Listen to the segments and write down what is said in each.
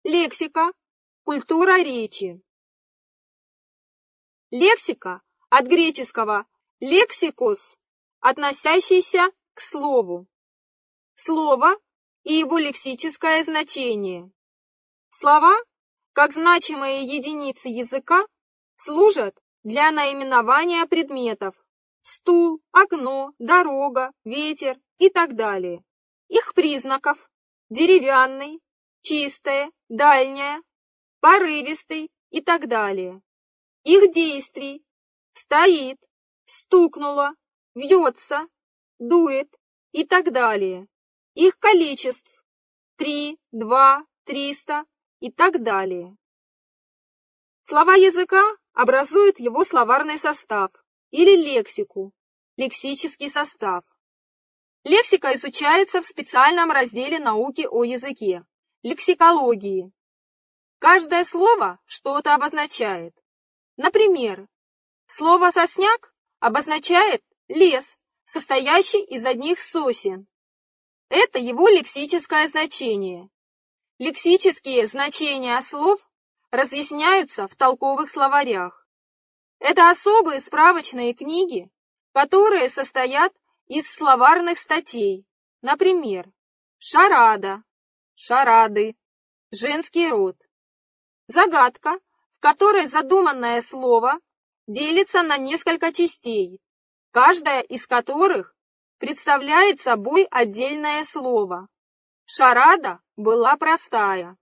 Лексика, культура речи. Лексика от греческого лексикос, относящийся к слову. Слово и его лексическое значение. Слова, как значимые единицы языка, служат для наименования предметов: стул, окно, дорога, ветер и так далее. Их признаков: деревянный, чистое, дальняя, порывистый и так далее. Их действий: стоит, стукнуло, вьется, дует и так далее. Их количеств: 3, 2, 300 и так далее. Слова языка образуют его словарный состав или лексику, лексический состав. Лексика изучается в специальном разделе науки о языке – лексикологии. Каждое слово что-то обозначает. Например, слово «сосняк» обозначает лес, состоящий из одних сосен. Это его лексическое значение. Лексические значения слов разъясняются в толковых словарях. Это особые справочные книги, которые состоят из словарных статей. Например, шарада, шарады, женский род. Загадка, в которой задуманное слово делится на несколько частей, каждая из которых представляет собой отдельное слово. Шарада была простая.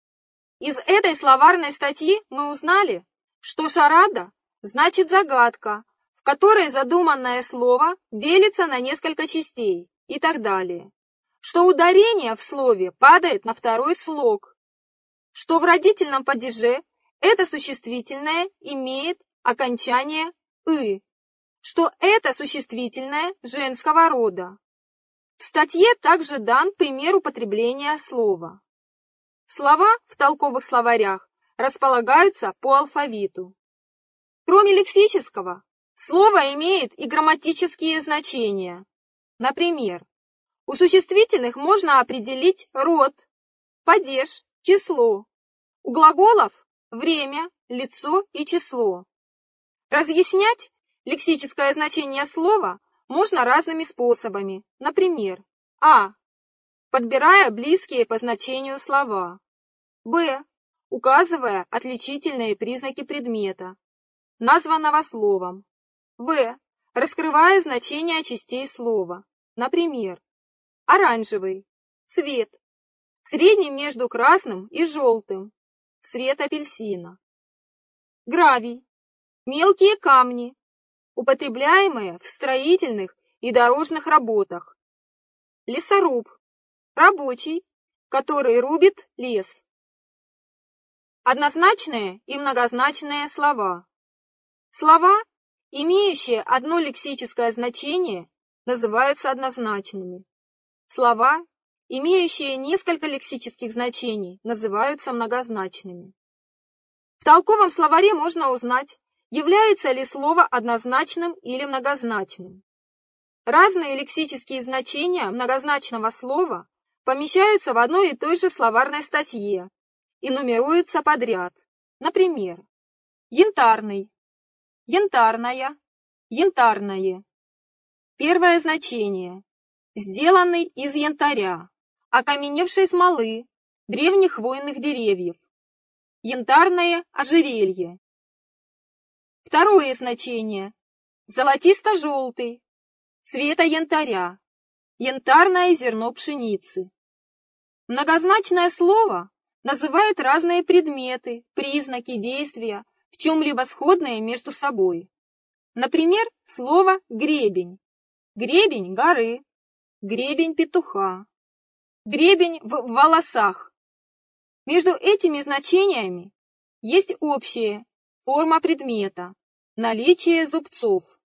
Из этой словарной статьи мы узнали, что шарада значит загадка, в которой задуманное слово делится на несколько частей и так далее, что ударение в слове падает на второй слог, что в родительном падеже это существительное имеет окончание «ы», что это существительное женского рода. В статье также дан пример употребления слова. Слова в толковых словарях располагаются по алфавиту. Кроме лексического, слово имеет и грамматические значения. Например, у существительных можно определить род, падеж, число. У глаголов – время, лицо и число. Разъяснять лексическое значение слова можно разными способами. Например, а. Подбирая близкие по значению слова. б. Указывая отличительные признаки предмета, названного словом. в. Раскрывая значение частей слова. Например, оранжевый – цвет, средний между красным и желтым, цвет апельсина. Гравий – мелкие камни, употребляемые в строительных и дорожных работах. Лесоруб – рабочий, который рубит лес. Однозначные и многозначные слова. Слова, имеющие одно лексическое значение, называются однозначными. Слова, имеющие несколько лексических значений, называются многозначными. В толковом словаре можно узнать, является ли слово однозначным или многозначным. Разные лексические значения многозначного слова помещаются в одной и той же словарной статье и нумеруются подряд. Например, янтарный, янтарная, янтарное. Первое значение: сделанный из янтаря, окаменевшей смолы, древних хвойных деревьев. Янтарное ожерелье. Второе значение: золотисто-желтый, цвета янтаря, янтарное зерно пшеницы. Многозначное слово называет разные предметы, признаки, действия, в чем-либо сходные между собой. Например, слово гребень. Гребень горы, гребень петуха, гребень в волосах. Между этими значениями есть общее: форма предмета, наличие зубцов.